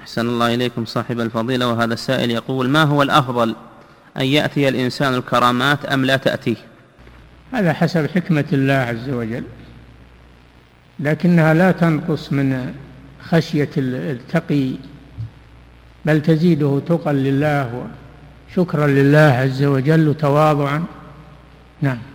أحسن الله إليكم صاحب الفضيلة. وهذا السائل يقول: ما هو الأفضل، أن يأتي الإنسان الكرامات أم لا تأتيه؟ هذا حسب حكمة الله عز وجل، لكنها لا تنقص من خشية التقي، بل تزيده تقى لله وشكرا لله عز وجل وتواضعا. نعم.